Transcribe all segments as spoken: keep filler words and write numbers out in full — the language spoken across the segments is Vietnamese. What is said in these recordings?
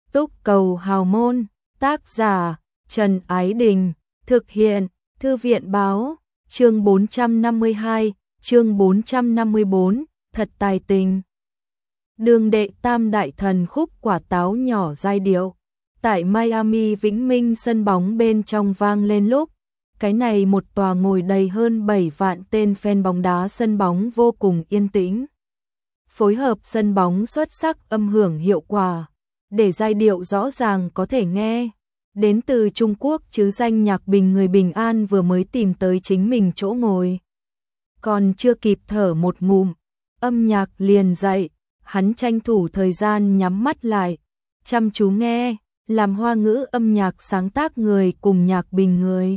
Túc Cầu Hào Môn, tác giả Trần Ái Đình, thực hiện Thư viện Báo, chương bốn trăm năm mươi hai, chương bốn trăm năm mươi bốn, thật tài tình. Đường đệ tam đại thần khúc quả táo nhỏ giai điệu, tại Miami Vĩnh Minh sân bóng bên trong vang lên lúc, cái này một tòa ngồi đầy hơn bảy vạn tên fan bóng đá sân bóng vô cùng yên tĩnh. Phối hợp sân bóng xuất sắc âm hưởng hiệu quả, để giai điệu rõ ràng có thể nghe. Đến từ Trung Quốc chứ danh Nhạc Bình người Bình An vừa mới tìm tới chính mình chỗ ngồi. Còn chưa kịp thở một ngụm, âm nhạc liền dậy, hắn tranh thủ thời gian nhắm mắt lại, chăm chú nghe, làm Hoa ngữ âm nhạc sáng tác người cùng Nhạc Bình người.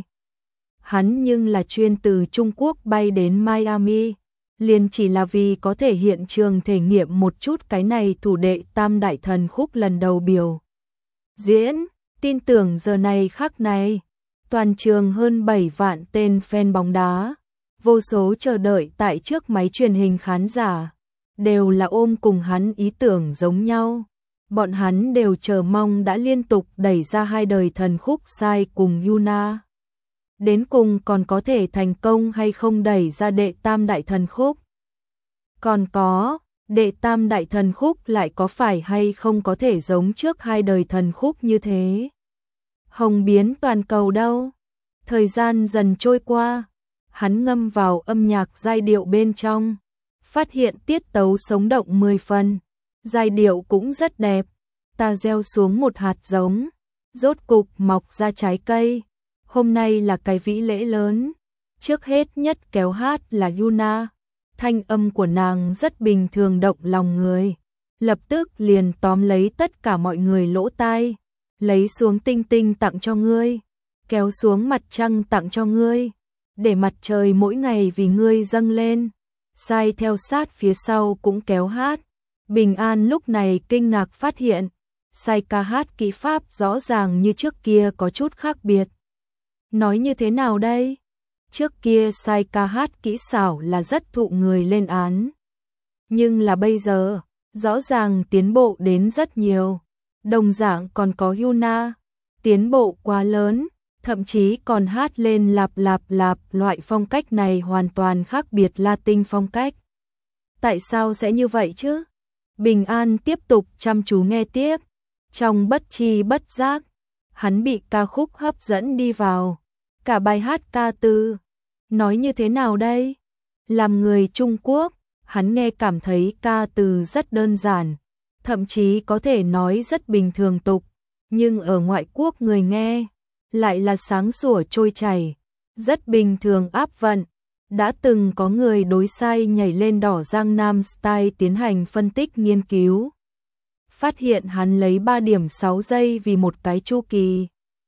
Hắn nhưng là chuyên từ Trung Quốc bay đến Miami, liền chỉ là vì có thể hiện trường thể nghiệm một chút cái này thủ đệ tam đại thần khúc lần đầu biểu diễn. Tin tưởng giờ này khắc này, toàn trường hơn bảy vạn tên fan bóng đá, vô số chờ đợi tại trước máy truyền hình khán giả, đều là ôm cùng hắn ý tưởng giống nhau. Bọn hắn đều chờ mong đã liên tục đẩy ra hai đời thần khúc Psy cùng Yuna. Đến cùng còn có thể thành công hay không đẩy ra đệ tam đại thần khúc? Còn có, đệ tam đại thần khúc lại có phải hay không có thể giống trước hai đời thần khúc như thế? Hồng biến toàn cầu đâu? Thời gian dần trôi qua, hắn ngâm vào âm nhạc giai điệu bên trong, phát hiện tiết tấu sống động mười phần, giai điệu cũng rất đẹp. Ta gieo xuống một hạt giống, rốt cục mọc ra trái cây. Hôm nay là cái vĩ lễ lớn. Trước hết nhất kéo hát là Yuna. Thanh âm của nàng rất bình thường động lòng người, lập tức liền tóm lấy tất cả mọi người lỗ tai. Lấy xuống tinh tinh tặng cho ngươi, kéo xuống mặt trăng tặng cho ngươi, để mặt trời mỗi ngày vì ngươi dâng lên. Sai theo sát phía sau cũng kéo hát. Bình An lúc này kinh ngạc phát hiện, Sai ca hát kỹ pháp rõ ràng như trước kia có chút khác biệt. Nói như thế nào đây? Trước kia Sai ca hát kỹ xảo là rất thụ người lên án. Nhưng là bây giờ, rõ ràng tiến bộ đến rất nhiều. Đồng dạng còn có Yuna, tiến bộ quá lớn, thậm chí còn hát lên lạp lạp lạp, loại phong cách này hoàn toàn khác biệt Latin phong cách. Tại sao sẽ như vậy chứ? Bình An tiếp tục chăm chú nghe tiếp, trong bất chi bất giác, hắn bị ca khúc hấp dẫn đi vào, cả bài hát ca từ. Nói như thế nào đây? Làm người Trung Quốc, hắn nghe cảm thấy ca từ rất đơn giản, thậm chí có thể nói rất bình thường tục, nhưng ở ngoại quốc người nghe lại là sáng sủa trôi chảy, rất bình thường áp vận. Đã từng có người đối Psy nhảy lên đỏ Gangnam Style tiến hành phân tích nghiên cứu, phát hiện hắn lấy ba điểm sáu giây vì một cái chu kỳ,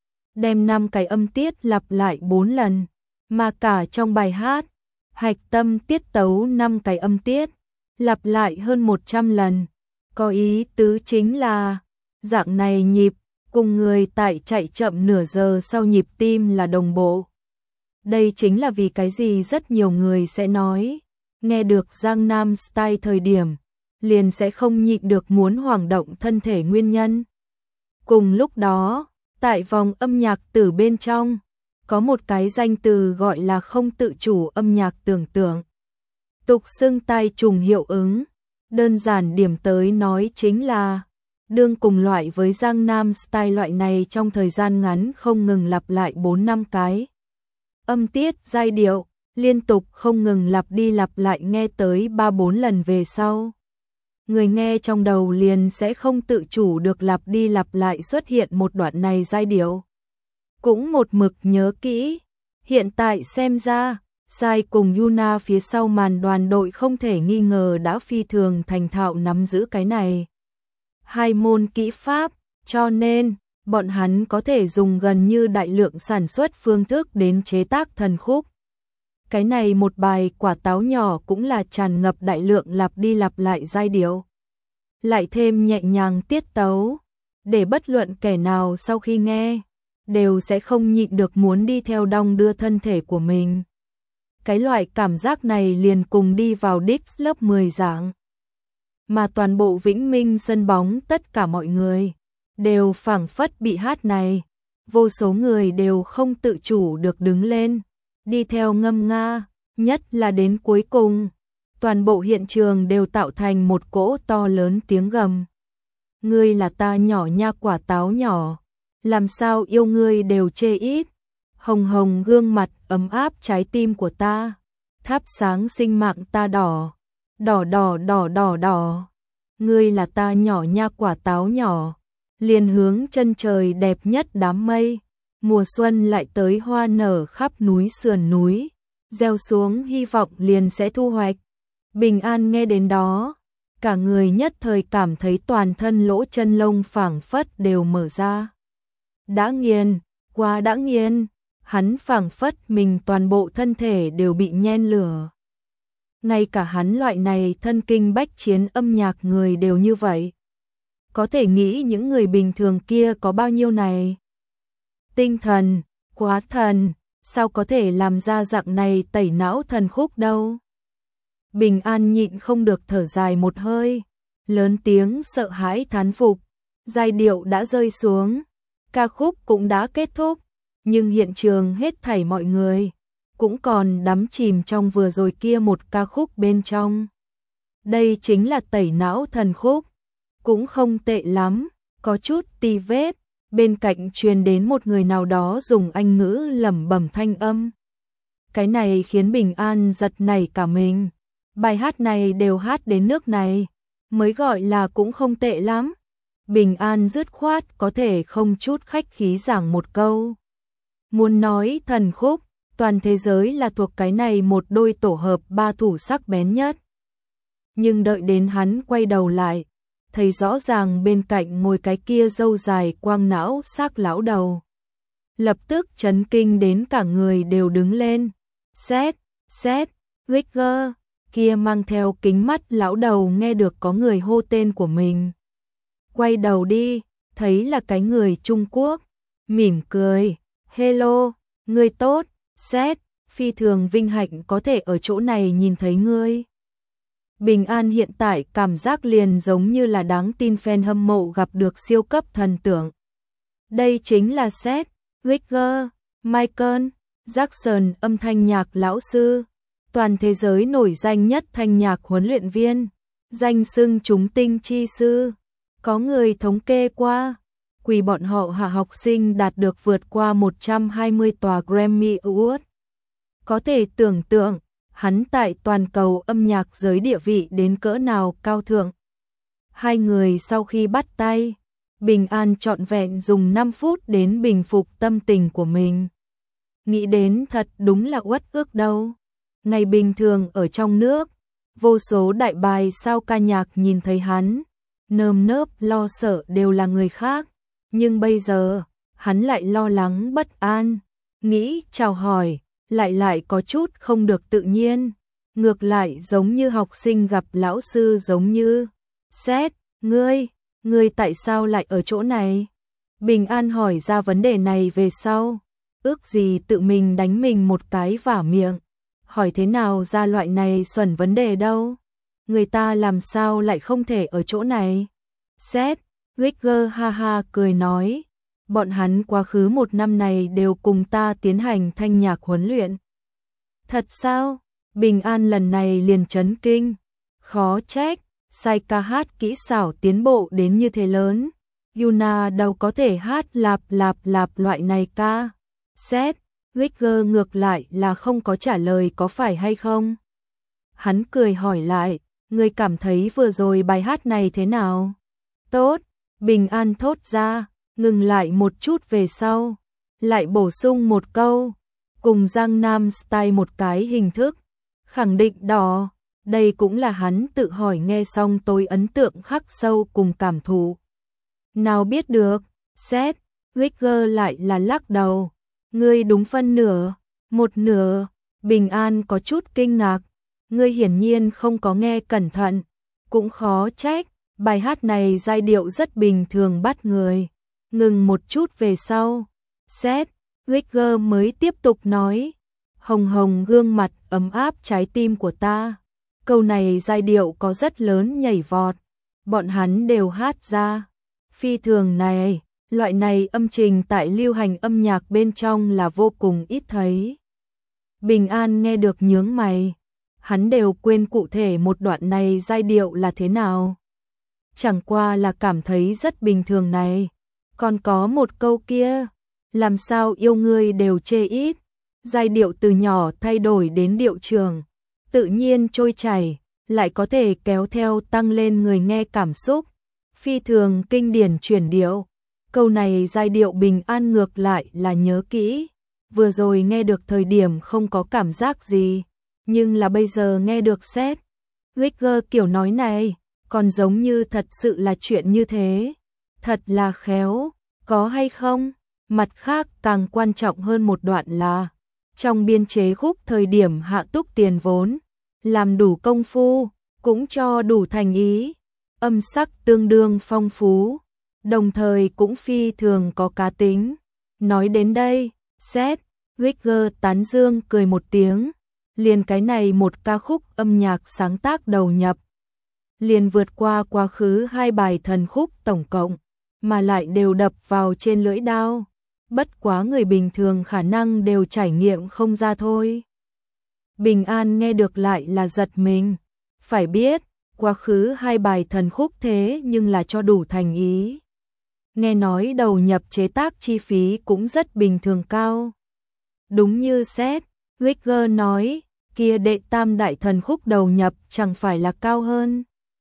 đem năm cái âm tiết lặp lại bốn lần, mà cả trong bài hát, hạch tâm tiết tấu năm cái âm tiết lặp lại hơn một trăm lần. Có ý tứ chính là, dạng này nhịp, cùng người tại chạy chậm nửa giờ sau nhịp tim là đồng bộ. Đây chính là vì cái gì rất nhiều người sẽ nói, nghe được Gangnam Style thời điểm, liền sẽ không nhịn được muốn hoảng động thân thể nguyên nhân. Cùng lúc đó, tại vòng âm nhạc tử bên trong, có một cái danh từ gọi là không tự chủ âm nhạc tưởng tượng. Tục xưng tai trùng hiệu ứng. Đơn giản điểm tới nói chính là, đương cùng loại với Gangnam Style loại này trong thời gian ngắn không ngừng lặp lại bốn năm cái âm tiết giai điệu, liên tục không ngừng lặp đi lặp lại nghe tới ba bốn lần về sau. Người nghe trong đầu liền sẽ không tự chủ được lặp đi lặp lại xuất hiện một đoạn này giai điệu. Cũng một mực nhớ kỹ, hiện tại xem ra, Psy cùng Yuna phía sau màn đoàn đội không thể nghi ngờ đã phi thường thành thạo nắm giữ cái này hai môn kỹ pháp, cho nên bọn hắn có thể dùng gần như đại lượng sản xuất phương thức đến chế tác thần khúc. Cái này một bài quả táo nhỏ cũng là tràn ngập đại lượng lặp đi lặp lại giai điệu, lại thêm nhẹ nhàng tiết tấu, để bất luận kẻ nào sau khi nghe đều sẽ không nhịn được muốn đi theo đong đưa thân thể của mình. Cái loại cảm giác này liền cùng đi vào Dix lớp mười dạng. Mà toàn bộ Vĩnh Minh sân bóng tất cả mọi người đều phảng phất bị hát này. Vô số người đều không tự chủ được đứng lên, đi theo ngâm nga, nhất là đến cuối cùng. Toàn bộ hiện trường đều tạo thành một cỗ to lớn tiếng gầm. Ngươi là ta nhỏ nha quả táo nhỏ, làm sao yêu ngươi đều chê ít. Hồng hồng gương mặt ấm áp trái tim của ta, thắp sáng sinh mạng ta đỏ, đỏ đỏ đỏ đỏ đỏ. Ngươi là ta nhỏ nha quả táo nhỏ, liền hướng chân trời đẹp nhất đám mây. Mùa xuân lại tới hoa nở khắp núi sườn núi, gieo xuống hy vọng liền sẽ thu hoạch. Bình An nghe đến đó, cả người nhất thời cảm thấy toàn thân lỗ chân lông phảng phất đều mở ra. Đã nghiền, quá đã nghiền, hắn phảng phất mình toàn bộ thân thể đều bị nhen lửa. Ngay cả hắn loại này thân kinh bách chiến âm nhạc người đều như vậy. Có thể nghĩ những người bình thường kia có bao nhiêu này. Tinh thần, quá thần, sao có thể làm ra dạng này tẩy não thần khúc đâu. Bình An nhịn không được thở dài một hơi, lớn tiếng sợ hãi thán phục. Giai điệu đã rơi xuống, ca khúc cũng đã kết thúc, nhưng hiện trường hết thảy mọi người cũng còn đắm chìm trong vừa rồi kia một ca khúc bên trong. Đây chính là tẩy não thần khúc, cũng không tệ lắm, có chút tì vết. Bên cạnh truyền đến một người nào đó dùng Anh ngữ lẩm bẩm thanh âm. Cái này khiến Bình An giật nảy cả mình. Bài hát này đều hát đến nước này, mới gọi là cũng không tệ lắm. Bình An dứt khoát có thể không chút khách khí giảng một câu. Muốn nói thần khúc, toàn thế giới là thuộc cái này một đôi tổ hợp ba thủ sắc bén nhất. Nhưng đợi đến hắn quay đầu lại, thấy rõ ràng bên cạnh ngồi cái kia râu dài quang não xác lão đầu. Lập tức chấn kinh đến cả người đều đứng lên. Seth, Seth, Rigger, kia mang theo kính mắt lão đầu nghe được có người hô tên của mình. Quay đầu đi, thấy là cái người Trung Quốc, mỉm cười. Hello, ngươi tốt, Seth, phi thường vinh hạnh có thể ở chỗ này nhìn thấy ngươi. Bình An hiện tại cảm giác liền giống như là đáng tin fan hâm mộ gặp được siêu cấp thần tượng. Đây chính là Seth, Rigger, Michael Jackson âm thanh nhạc lão sư, toàn thế giới nổi danh nhất thanh nhạc huấn luyện viên, danh xưng chúng tinh chi sư. Có người thống kê qua, quỳ bọn họ hạ học sinh đạt được vượt qua một trăm hai mươi tòa Grammy Award. Có thể tưởng tượng, hắn tại toàn cầu âm nhạc giới địa vị đến cỡ nào cao thượng. Hai người sau khi bắt tay, Bình An trọn vẹn dùng năm phút đến bình phục tâm tình của mình. Nghĩ đến thật đúng là uất ức đâu. Ngày bình thường ở trong nước, vô số đại bài sao ca nhạc nhìn thấy hắn, nơm nớp lo sợ đều là người khác. Nhưng bây giờ, hắn lại lo lắng bất an, nghĩ chào hỏi, lại lại có chút không được tự nhiên. Ngược lại giống như học sinh gặp lão sư giống như. Seth, ngươi, ngươi tại sao lại ở chỗ này? Bình An hỏi ra vấn đề này về sau, ước gì tự mình đánh mình một cái vả miệng. Hỏi thế nào ra loại này xuẩn vấn đề đâu? Người ta làm sao lại không thể ở chỗ này? Seth, Rigger ha ha cười nói, bọn hắn quá khứ một năm này đều cùng ta tiến hành thanh nhạc huấn luyện. Thật sao? Bình An lần này liền chấn kinh. Khó trách, sai ca hát kỹ xảo tiến bộ đến như thế lớn. Yuna đâu có thể hát lạp lạp lạp loại này ca. Seth, Rigger ngược lại là không có trả lời có phải hay không. Hắn cười hỏi lại, ngươi cảm thấy vừa rồi bài hát này thế nào? Tốt, Bình An thốt ra, ngừng lại một chút về sau, lại bổ sung một câu, cùng Giang Nam Style một cái hình thức, khẳng định đỏ, đây cũng là hắn tự hỏi nghe xong tôi ấn tượng khắc sâu cùng cảm thụ. Nào biết được, Seth, Rigger lại là lắc đầu, ngươi đúng phân nửa, một nửa. Bình An có chút kinh ngạc, ngươi hiển nhiên không có nghe cẩn thận, cũng khó trách, bài hát này giai điệu rất bình thường bắt người. Ngừng một chút về sau, Seth, Rigger mới tiếp tục nói, hồng hồng gương mặt ấm áp trái tim của ta. Câu này giai điệu có rất lớn nhảy vọt, bọn hắn đều hát ra. phi thường này, loại này âm trình tại lưu hành âm nhạc bên trong là vô cùng ít thấy. Bình An nghe được nhướng mày, hắn đều quên cụ thể một đoạn này giai điệu là thế nào. Chẳng qua là cảm thấy rất bình thường này, còn có một câu kia, làm sao yêu ngươi đều chê ít, giai điệu từ nhỏ thay đổi đến điệu trường, tự nhiên trôi chảy, lại có thể kéo theo tăng lên người nghe cảm xúc, phi thường kinh điển chuyển điệu. Câu này giai điệu Bình An ngược lại là nhớ kỹ, vừa rồi nghe được thời điểm không có cảm giác gì, nhưng là bây giờ nghe được Seth Rigger kiểu nói này, còn giống như thật sự là chuyện như thế, thật là khéo, có hay không? Mặt khác càng quan trọng hơn một đoạn là, trong biên chế khúc thời điểm hạ túc tiền vốn, làm đủ công phu, cũng cho đủ thành ý, âm sắc tương đương phong phú, đồng thời cũng phi thường có cá tính. Nói đến đây, Seth Rigger tán dương cười một tiếng, liền cái này một ca khúc âm nhạc sáng tác đầu nhập, liền vượt qua quá khứ hai bài thần khúc tổng cộng, mà lại đều đập vào trên lưỡi đao, bất quá người bình thường khả năng đều trải nghiệm không ra thôi. Bình An nghe được lại là giật mình, phải biết, quá khứ hai bài thần khúc thế nhưng là cho đủ thành ý. Nghe nói đầu nhập chế tác chi phí cũng rất bình thường cao. Đúng như Seth Rigger nói, kia đệ tam đại thần khúc đầu nhập chẳng phải là cao hơn.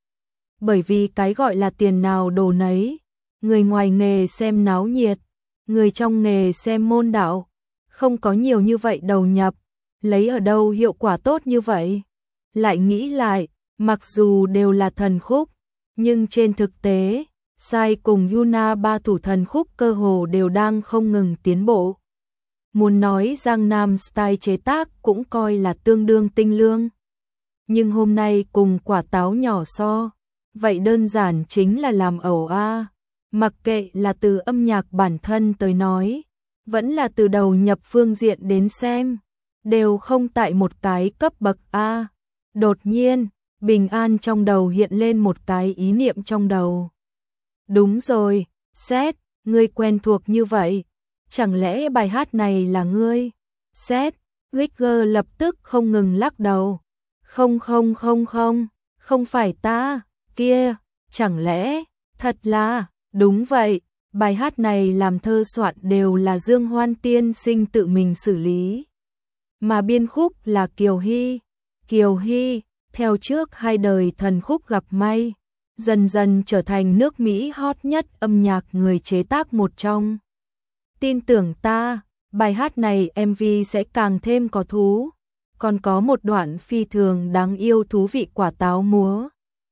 Bởi vì cái gọi là tiền nào đồ nấy, người ngoài nghề xem náo nhiệt, người trong nghề xem môn đạo, không có nhiều như vậy đầu nhập, lấy ở đâu hiệu quả tốt như vậy. Lại nghĩ lại, mặc dù đều là thần khúc, nhưng trên thực tế, Sai cùng Yuna ba thủ thần khúc cơ hồ đều đang không ngừng tiến bộ. Muốn nói Giang Nam Style chế tác cũng coi là tương đương tinh lương. Nhưng hôm nay cùng quả táo nhỏ so, vậy đơn giản chính là làm ẩu a. Mặc kệ là từ âm nhạc bản thân tới nói, vẫn là từ đầu nhập phương diện đến xem, đều không tại một cái cấp bậc A. Đột nhiên, Bình An trong đầu hiện lên một cái ý niệm trong đầu. Đúng rồi, Seth, ngươi quen thuộc như vậy, chẳng lẽ bài hát này là ngươi? Seth Rigger lập tức không ngừng lắc đầu. Không không không không, không phải ta, kia, chẳng lẽ, thật là, đúng vậy, bài hát này làm thơ soạn đều là Dương Hoan tiên sinh tự mình xử lý. Mà biên khúc là Kiều Hy. Kiều Hy, theo trước hai đời thần khúc gặp may, dần dần trở thành nước Mỹ hot nhất âm nhạc người chế tác một trong. Tin tưởng ta, bài hát này em vê sẽ càng thêm có thú, còn có một đoạn phi thường đáng yêu thú vị quả táo múa.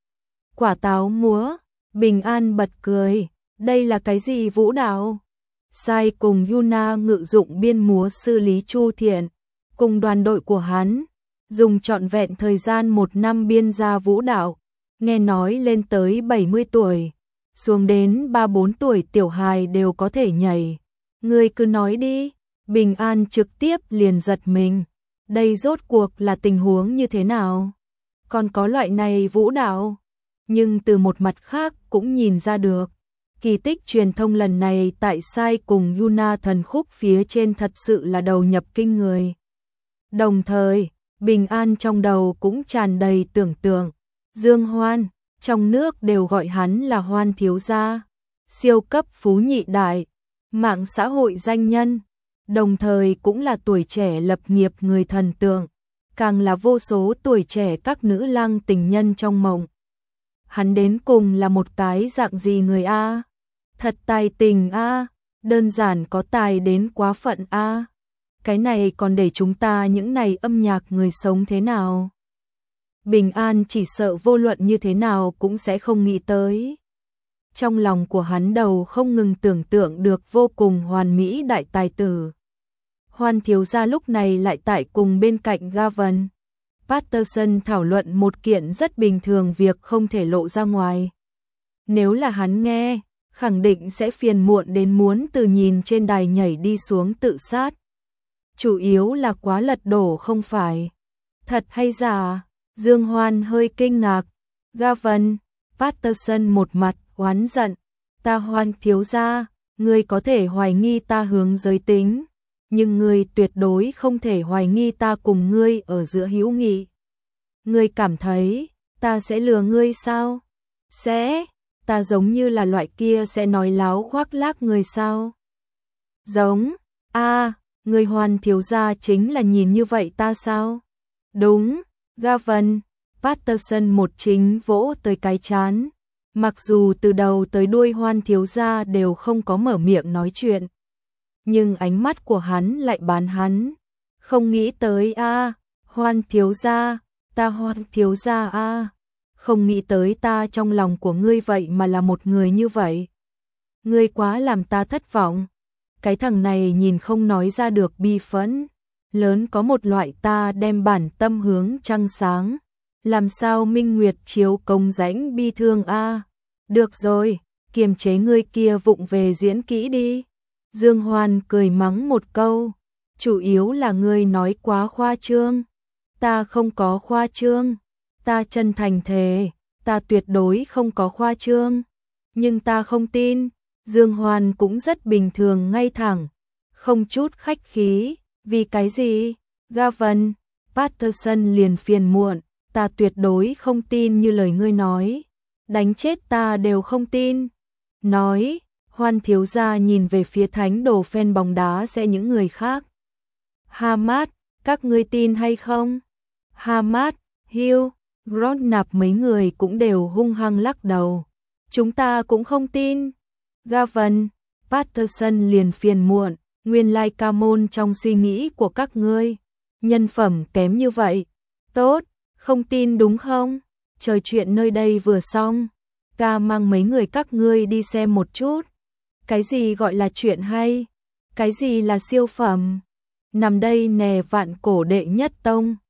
Quả táo múa, Bình An bật cười, đây là cái gì vũ đạo? Sai cùng Yuna ngự dụng biên múa sư Lý Chu Thiện, cùng đoàn đội của hắn, dùng trọn vẹn thời gian một năm biên ra vũ đạo, nghe nói lên tới bảy mươi tuổi, xuống đến ba bốn tuổi tiểu hài đều có thể nhảy. Ngươi cứ nói đi, Bình An trực tiếp liền giật mình, đây rốt cuộc là tình huống như thế nào? Còn có loại này vũ đạo? Nhưng từ một mặt khác cũng nhìn ra được, kỳ tích truyền thông lần này tại Sai cùng Yuna thần khúc phía trên thật sự là đầu nhập kinh người. Đồng thời, Bình An trong đầu cũng tràn đầy tưởng tượng, Dương Hoan, trong nước đều gọi hắn là Hoan thiếu gia, siêu cấp phú nhị đại, mạng xã hội danh nhân, đồng thời cũng là tuổi trẻ lập nghiệp người thần tượng, càng là vô số tuổi trẻ các nữ lang tình nhân trong mộng. Hắn đến cùng là một cái dạng gì người a? Thật tài tình a, đơn giản có tài đến quá phận a. Cái này còn để chúng ta những này âm nhạc người sống thế nào? Bình An chỉ sợ vô luận như thế nào cũng sẽ không nghĩ tới. Trong lòng của hắn đầu không ngừng tưởng tượng được vô cùng hoàn mỹ đại tài tử. Hoan thiếu gia lúc này lại tại cùng bên cạnh Gavin Patterson thảo luận một kiện rất bình thường việc không thể lộ ra ngoài. Nếu là hắn nghe, khẳng định sẽ phiền muộn đến muốn từ nhìn trên đài nhảy đi xuống tự sát. Chủ yếu là quá lật đổ không phải. Thật hay giả? Dương Hoan hơi kinh ngạc. Gavin Patterson một mặt oán giận. ta Hoan thiếu gia, ngươi có thể hoài nghi ta hướng giới tính, nhưng ngươi tuyệt đối không thể hoài nghi ta cùng ngươi ở giữa hữu nghị. Ngươi cảm thấy ta sẽ lừa ngươi sao? Sẽ, ta giống như là loại kia sẽ nói láo khoác lác người sao? Giống, a, à, người Hoan thiếu gia chính là nhìn như vậy ta sao? Đúng, Gavin, Patterson một chính vỗ tới cái chán. Mặc dù từ đầu tới đuôi Hoan thiếu gia đều không có mở miệng nói chuyện, nhưng ánh mắt của hắn lại bán hắn. Không nghĩ tới a, à, Hoan thiếu gia, ta Hoan thiếu gia a, à. Không nghĩ tới ta trong lòng của ngươi vậy mà là một người như vậy. Ngươi quá làm ta thất vọng. Cái thằng này nhìn không nói ra được bi phẫn, lớn có một loại ta đem bản tâm hướng trăng sáng. Làm sao minh nguyệt chiếu công rãnh bi thương a? À? Được rồi, kiềm chế ngươi kia vụng về diễn kỹ đi. Dương Hoan cười mắng một câu, chủ yếu là ngươi nói quá khoa trương. Ta không có khoa trương, ta chân thành thề, ta tuyệt đối không có khoa trương. Nhưng ta không tin. Dương Hoan cũng rất bình thường ngay thẳng, không chút khách khí. Vì cái gì? Gavin, Patterson liền phiền muộn, ta tuyệt đối không tin như lời ngươi nói. Đánh chết ta đều không tin. Nói, Hoan thiếu gia nhìn về phía thánh đồ fan bóng đá sẽ những người khác. Hamad, các ngươi tin hay không? Hamad, Hill, Grodnap mấy người cũng đều hung hăng lắc đầu. Chúng ta cũng không tin. Gavin, Patterson liền phiền muộn, nguyên lai ca môn trong suy nghĩ của các ngươi, nhân phẩm kém như vậy. Tốt, không tin đúng không? Trời, chuyện nơi đây vừa xong, ca mang mấy người các ngươi đi xem một chút. Cái gì gọi là chuyện hay? Cái gì là siêu phẩm? Nằm đây nè, vạn cổ đệ nhất tông.